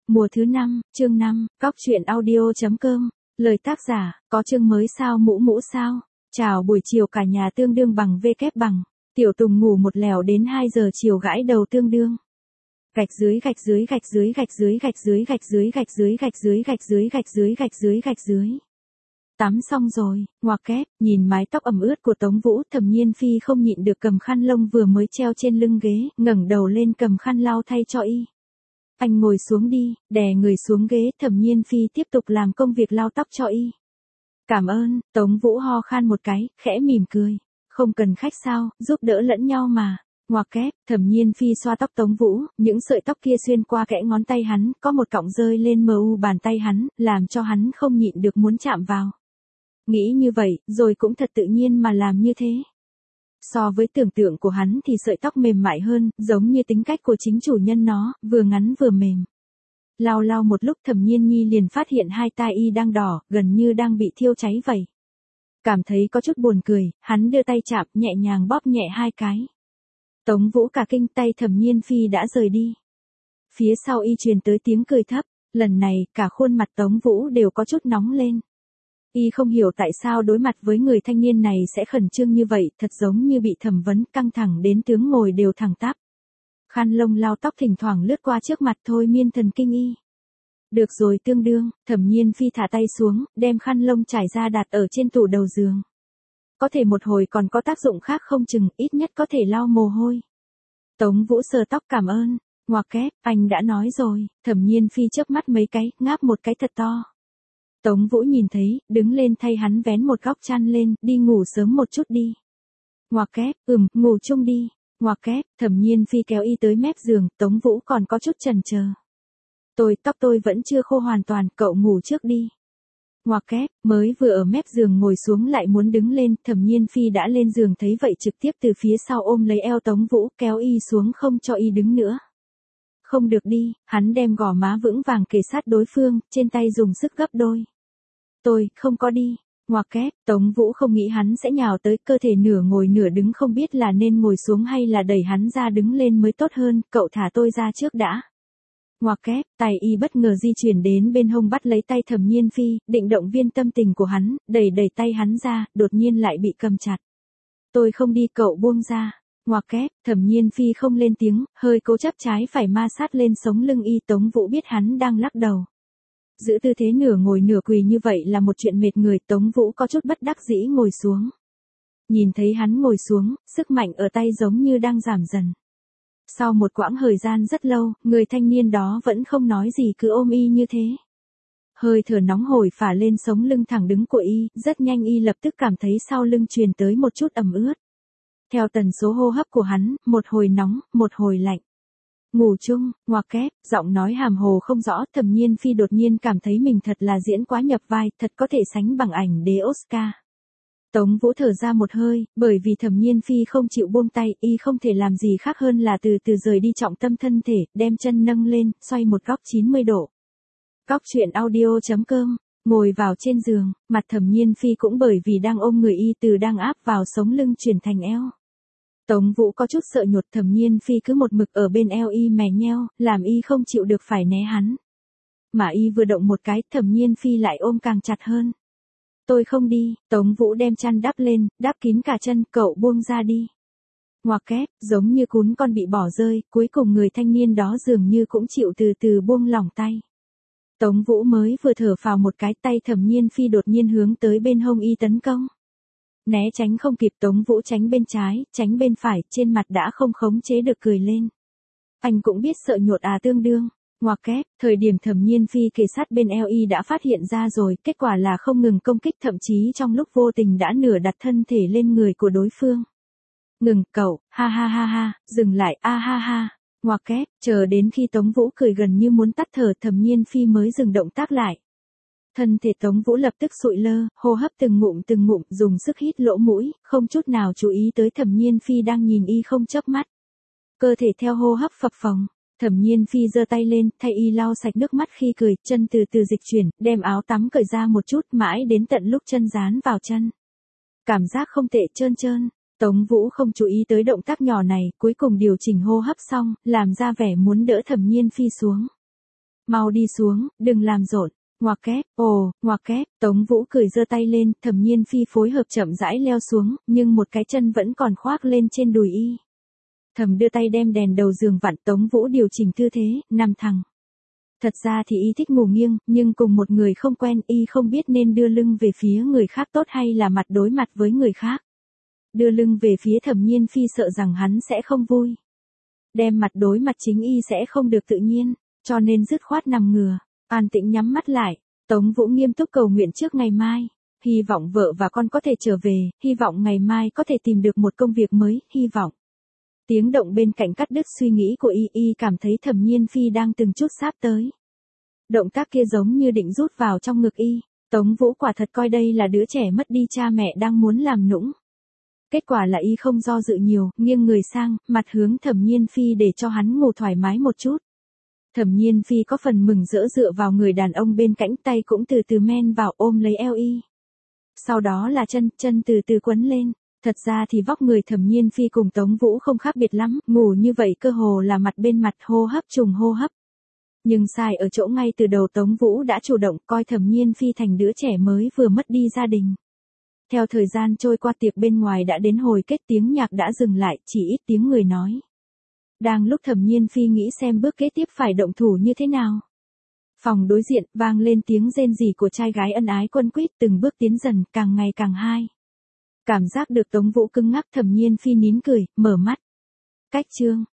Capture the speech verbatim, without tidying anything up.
Mùa thứ năm, chương năm, cóc truyện audio.com. Lời tác giả, có chương mới sao mũ mũ sao? Chào buổi chiều cả nhà tương đương bằng V kép bằng. Tiểu Tùng ngủ một lèo đến hai giờ chiều gãi đầu tương đương. Gạch dưới gạch dưới gạch dưới gạch dưới gạch dưới gạch dưới gạch dưới gạch dưới gạch dưới gạch dưới gạch dưới gạch dưới. Tắm xong rồi, ngoạc kép, nhìn mái tóc ẩm ướt của Tống Vũ, Thẩm Nhiên Phi không nhịn được cầm khăn lông vừa mới treo trên lưng ghế, ngẩng đầu lên cầm khăn lau thay cho y. Anh ngồi xuống đi, đè người xuống ghế, Thẩm Nhiên Phi tiếp tục làm công việc lau tóc cho y. Cảm ơn, Tống Vũ ho khan một cái, khẽ mỉm cười. Không cần khách sao, giúp đỡ lẫn nhau mà. Ngoạc kép, Thẩm Nhiên Phi xoa tóc Tống Vũ, những sợi tóc kia xuyên qua kẽ ngón tay hắn, có một cọng rơi lên mờ u bàn tay hắn, làm cho hắn không nhịn được muốn chạm vào. Nghĩ như vậy, rồi cũng thật tự nhiên mà làm như thế. So với tưởng tượng của hắn thì sợi tóc mềm mại hơn, giống như tính cách của chính chủ nhân nó, vừa ngắn vừa mềm. Lau lau một lúc Thẩm Nhiên Nhi liền phát hiện hai tai y đang đỏ, gần như đang bị thiêu cháy vậy. Cảm thấy có chút buồn cười, hắn đưa tay chạm, nhẹ nhàng bóp nhẹ hai cái. Tống Vũ cả kinh, tay Thẩm Nhiên Phi đã rời đi. Phía sau y truyền tới tiếng cười thấp, lần này cả khuôn mặt Tống Vũ đều có chút nóng lên. Y không hiểu tại sao đối mặt với người thanh niên này sẽ khẩn trương như vậy, thật giống như bị thẩm vấn, căng thẳng đến tướng ngồi đều thẳng tắp. Khăn lông lau tóc thỉnh thoảng lướt qua trước mặt thôi miên thần kinh y. Được rồi tương đương, Thẩm Nhiên Phi thả tay xuống, đem khăn lông trải ra đặt ở trên tủ đầu giường. Có thể một hồi còn có tác dụng khác không chừng, ít nhất có thể lau mồ hôi. Tống Vũ sờ tóc cảm ơn, ngoạc kép, anh đã nói rồi, Thẩm Nhiên Phi chớp mắt mấy cái, ngáp một cái thật to. Tống Vũ nhìn thấy, đứng lên thay hắn vén một góc chăn lên, đi ngủ sớm một chút đi. Ngoạc kép, ừm, ngủ chung đi. Ngoạc kép, Thẩm Nhiên Phi kéo y tới mép giường, Tống Vũ còn có chút chần chờ. Tôi, tóc tôi vẫn chưa khô hoàn toàn, cậu ngủ trước đi. Ngoạc kép, mới vừa ở mép giường ngồi xuống lại muốn đứng lên, Thẩm Nhiên Phi đã lên giường thấy vậy trực tiếp từ phía sau ôm lấy eo Tống Vũ, kéo y xuống không cho y đứng nữa. Không được đi, hắn đem gò má vững vàng kề sát đối phương, trên tay dùng sức gấp đôi. Tôi, không có đi. Ngoạc kép, Tống Vũ không nghĩ hắn sẽ nhào tới, cơ thể nửa ngồi nửa đứng không biết là nên ngồi xuống hay là đẩy hắn ra đứng lên mới tốt hơn, cậu thả tôi ra trước đã. Ngoạc kép, tay y bất ngờ di chuyển đến bên hông bắt lấy tay Thẩm Nhiên Phi, định động viên tâm tình của hắn, đẩy đẩy tay hắn ra, đột nhiên lại bị cầm chặt. Tôi không đi, cậu buông ra. Ngoạc kép, Thẩm Nhiên Phi không lên tiếng, hơi cố chấp trái phải ma sát lên sống lưng y. Tống Vũ biết hắn đang lắc đầu. Giữ tư thế nửa ngồi nửa quỳ như vậy là một chuyện mệt người, Tống Vũ có chút bất đắc dĩ ngồi xuống. Nhìn thấy hắn ngồi xuống, sức mạnh ở tay giống như đang giảm dần. Sau một quãng thời gian rất lâu, người thanh niên đó vẫn không nói gì cứ ôm y như thế. Hơi thở nóng hổi phả lên sống lưng thẳng đứng của y, rất nhanh y lập tức cảm thấy sau lưng truyền tới một chút ẩm ướt. Theo tần số hô hấp của hắn, một hồi nóng, một hồi lạnh. Ngủ chung, ngoạc kép, giọng nói hàm hồ không rõ, Thẩm Nhiên Phi đột nhiên cảm thấy mình thật là diễn quá nhập vai, thật có thể sánh bằng ảnh đế Oscar. Tống Vũ thở ra một hơi, bởi vì Thẩm Nhiên Phi không chịu buông tay, y không thể làm gì khác hơn là từ từ rời đi trọng tâm thân thể, đem chân nâng lên, xoay một góc chín mươi độ. Cóc truyện audio.com, ngồi vào trên giường, mặt Thẩm Nhiên Phi cũng bởi vì đang ôm người y từ đang áp vào sống lưng chuyển thành eo. Tống Vũ có chút sợ nhột, Thẩm Nhiên Phi cứ một mực ở bên eo y mè nheo, làm y không chịu được phải né hắn. Mà y vừa động một cái, Thẩm Nhiên Phi lại ôm càng chặt hơn. Tôi không đi, Tống Vũ đem chăn đắp lên, đắp kín cả chân, cậu buông ra đi. Ngoạc kép, giống như cún con bị bỏ rơi, cuối cùng người thanh niên đó dường như cũng chịu từ từ buông lỏng tay. Tống Vũ mới vừa thở phào một cái, tay Thẩm Nhiên Phi đột nhiên hướng tới bên hông y tấn công. Né tránh không kịp, Tống Vũ tránh bên trái, tránh bên phải, trên mặt đã không khống chế được cười lên. Anh cũng biết sợ nhột à tương đương. Ngoạc kép, thời điểm Thẩm Nhiên Phi kề sát bên eo y đã phát hiện ra rồi, kết quả là không ngừng công kích, thậm chí trong lúc vô tình đã nửa đặt thân thể lên người của đối phương. Ngừng, cậu, ha ha ha ha, dừng lại, a ha ha. Ngoạc kép, chờ đến khi Tống Vũ cười gần như muốn tắt thở, Thẩm Nhiên Phi mới dừng động tác lại. Thân thể Tống Vũ lập tức sụi lơ, hô hấp từng ngụm từng ngụm, dùng sức hít lỗ mũi, không chút nào chú ý tới Thẩm Nhiên Phi đang nhìn y không chớp mắt. Cơ thể theo hô hấp phập phồng. Thẩm Nhiên Phi giơ tay lên, thay y lau sạch nước mắt khi cười, chân từ từ dịch chuyển, đem áo tắm cởi ra một chút, mãi đến tận lúc chân dán vào chân. Cảm giác không tệ, trơn trơn. Tống Vũ không chú ý tới động tác nhỏ này, cuối cùng điều chỉnh hô hấp xong, làm ra vẻ muốn đỡ Thẩm Nhiên Phi xuống. Mau đi xuống, đừng làm rộn. Ngoặc kép, ồ, ngoặc kép, Tống Vũ cười giơ tay lên, Thẩm Nhiên Phi phối hợp chậm rãi leo xuống, nhưng một cái chân vẫn còn khoác lên trên đùi y. Thẩm đưa tay đem đèn đầu giường vặn, Tống Vũ điều chỉnh tư thế, nằm thẳng. Thật ra thì y thích ngủ nghiêng, nhưng cùng một người không quen y không biết nên đưa lưng về phía người khác tốt hay là mặt đối mặt với người khác. Đưa lưng về phía Thẩm Nhiên Phi sợ rằng hắn sẽ không vui. Đem mặt đối mặt chính y sẽ không được tự nhiên, cho nên dứt khoát nằm ngửa, an tĩnh nhắm mắt lại. Tống Vũ nghiêm túc cầu nguyện trước ngày mai, hy vọng vợ và con có thể trở về, hy vọng ngày mai có thể tìm được một công việc mới, hy vọng. Tiếng động bên cạnh cắt đứt suy nghĩ của y, y cảm thấy Thẩm Nhiên Phi đang từng chút sáp tới. Động tác kia giống như định rút vào trong ngực y, Tống Vũ quả thật coi đây là đứa trẻ mất đi cha mẹ đang muốn làm nũng. Kết quả là y không do dự nhiều, nghiêng người sang, mặt hướng Thẩm Nhiên Phi để cho hắn ngủ thoải mái một chút. Thẩm Nhiên Phi có phần mừng rỡ dựa vào người đàn ông bên cạnh, tay cũng từ từ men vào ôm lấy eo y. Sau đó là chân, chân từ từ quấn lên. Thật ra thì vóc người Thẩm Nhiên Phi cùng Tống Vũ không khác biệt lắm, ngủ như vậy cơ hồ là mặt bên mặt, hô hấp trùng hô hấp. Nhưng sai ở chỗ ngay từ đầu Tống Vũ đã chủ động coi Thẩm Nhiên Phi thành đứa trẻ mới vừa mất đi gia đình. Theo thời gian trôi qua, tiệc bên ngoài đã đến hồi kết, tiếng nhạc đã dừng lại, chỉ ít tiếng người nói. Đang lúc Thẩm Nhiên Phi nghĩ xem bước kế tiếp phải động thủ như thế nào. Phòng đối diện vang lên tiếng rên rỉ của trai gái ân ái quấn quýt, từng bước tiến dần, càng ngày càng hai. Cảm giác được Tống Vũ cứng ngắc, Thẩm Nhiên Phi nín cười, mở mắt. Cách chương.